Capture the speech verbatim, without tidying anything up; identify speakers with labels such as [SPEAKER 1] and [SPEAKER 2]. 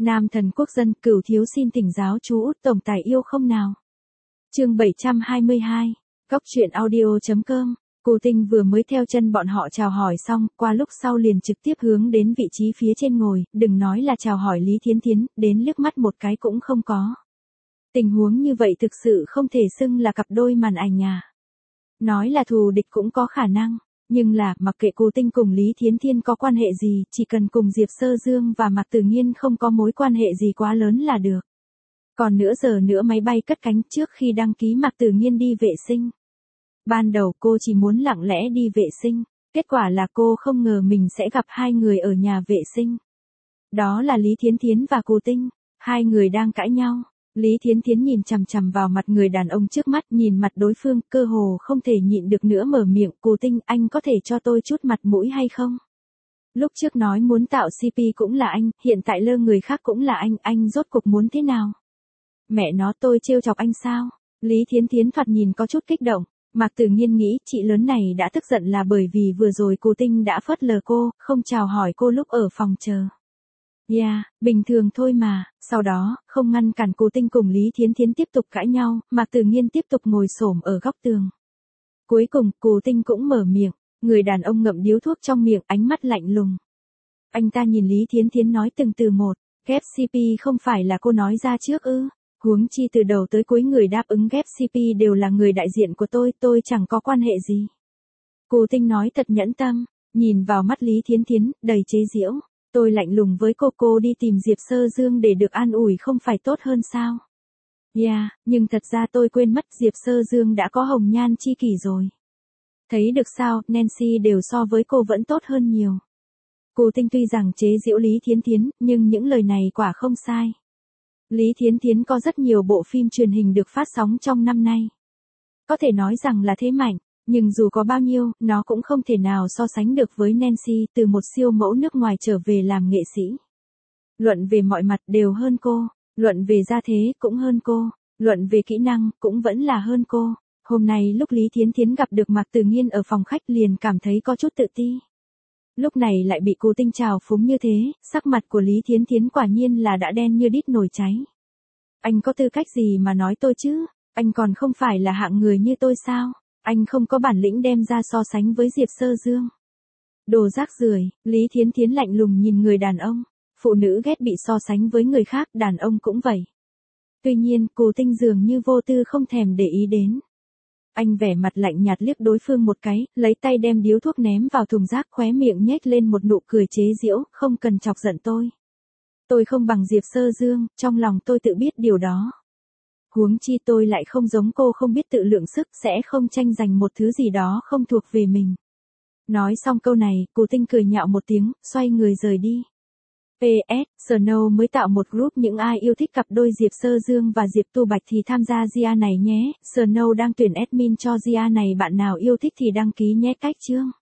[SPEAKER 1] Nam thần quốc dân, Cửu thiếu xin thỉnh giáo chú Út tổng tài yêu không nào. Chương bảy trăm hai mươi hai, Góc truyện audio chấm com. Cô Tinh vừa mới theo chân bọn họ chào hỏi xong, qua lúc sau liền trực tiếp hướng đến vị trí phía trên ngồi, đừng nói là chào hỏi Lý Thiến Thiến, đến liếc mắt một cái cũng không có. Tình huống như vậy thực sự không thể xưng là cặp đôi màn ảnh à. Nói là thù địch cũng có khả năng, nhưng là, mặc kệ cô Tinh cùng Lý Thiến Thiên có quan hệ gì, chỉ cần cùng Diệp Sơ Dương và Mạc Tử Nghiên không có mối quan hệ gì quá lớn là được. Còn nửa giờ nữa máy bay cất cánh, trước khi đăng ký Mạc Tử Nghiên đi vệ sinh. Ban đầu cô chỉ muốn lặng lẽ đi vệ sinh, kết quả là cô không ngờ mình sẽ gặp hai người ở nhà vệ sinh. Đó là Lý Thiến Thiến và cô Tinh, hai người đang cãi nhau. Lý Thiến Thiến nhìn chằm chằm vào mặt người đàn ông trước mắt, nhìn mặt đối phương, cơ hồ không thể nhịn được nữa mở miệng, cô Tinh, anh có thể cho tôi chút mặt mũi hay không? Lúc trước nói muốn tạo xê pê cũng là anh, hiện tại lơ người khác cũng là anh, anh rốt cuộc muốn thế nào? Mẹ nó, tôi trêu chọc anh sao? Lý Thiến Thiến thoạt nhìn có chút kích động. Mạc Tử Nghiên nghĩ chị lớn này đã tức giận là bởi vì vừa rồi cô Tinh đã phớt lờ cô, không chào hỏi cô lúc ở phòng chờ. Yeah, bình thường thôi mà. Sau đó, không ngăn cản cô Tinh cùng Lý Thiến Thiến tiếp tục cãi nhau, Mạc Tử Nghiên tiếp tục ngồi xổm ở góc tường. Cuối cùng, cô Tinh cũng mở miệng, người đàn ông ngậm điếu thuốc trong miệng, ánh mắt lạnh lùng. Anh ta nhìn Lý Thiến Thiến nói từng từ một, ghép xê pê không phải là cô nói ra trước ư? Huống chi từ đầu tới cuối người đáp ứng ghép xê pê đều là người đại diện của tôi, tôi chẳng có quan hệ gì. Cô Tinh nói thật nhẫn tâm, nhìn vào mắt Lý Thiến Thiến, đầy chế giễu. Tôi lạnh lùng với cô, cô đi tìm Diệp Sơ Dương để được an ủi không phải tốt hơn sao? Yeah, nhưng thật ra tôi quên mất Diệp Sơ Dương đã có hồng nhan chi kỷ rồi. Thấy được sao, Nancy đều so với cô vẫn tốt hơn nhiều. Cô Tinh tuy rằng chế giễu Lý Thiến Thiến, nhưng những lời này quả không sai. Lý Thiến Thiến có rất nhiều bộ phim truyền hình được phát sóng trong năm nay. Có thể nói rằng là thế mạnh, nhưng dù có bao nhiêu, nó cũng không thể nào so sánh được với Nancy, từ một siêu mẫu nước ngoài trở về làm nghệ sĩ. Luận về mọi mặt đều hơn cô, luận về gia thế cũng hơn cô, luận về kỹ năng cũng vẫn là hơn cô. Hôm nay lúc Lý Thiến Thiến gặp được Mạc Tử Nghiên ở phòng khách liền cảm thấy có chút tự ti. Lúc này lại bị cô Tinh trào phúng như thế, sắc mặt của Lý Thiến Thiến quả nhiên là đã đen như đít nồi cháy. Anh có tư cách gì mà nói tôi chứ? Anh còn không phải là hạng người như tôi sao? Anh không có bản lĩnh đem ra so sánh với Diệp Sơ Dương. Đồ rác rưởi, Lý Thiến Thiến lạnh lùng nhìn người đàn ông. Phụ nữ ghét bị so sánh với người khác, đàn ông cũng vậy. Tuy nhiên, cô Tinh dường như vô tư không thèm để ý đến. Anh vẻ mặt lạnh nhạt liếc đối phương một cái, lấy tay đem điếu thuốc ném vào thùng rác, khóe miệng nhếch lên một nụ cười chế giễu, không cần chọc giận tôi. Tôi không bằng Diệp Sơ Dương, trong lòng tôi tự biết điều đó. Huống chi tôi lại không giống cô không biết tự lượng sức, sẽ không tranh giành một thứ gì đó không thuộc về mình. Nói xong câu này, cô Tinh cười nhạo một tiếng, xoay người rời đi. pê ét, Snow mới tạo một group những ai yêu thích cặp đôi Diệp Sơ Dương và Diệp Tu Bạch thì tham gia gia này nhé. Snow đang tuyển admin cho gia này, bạn nào yêu thích thì đăng ký nhé. Cách chương.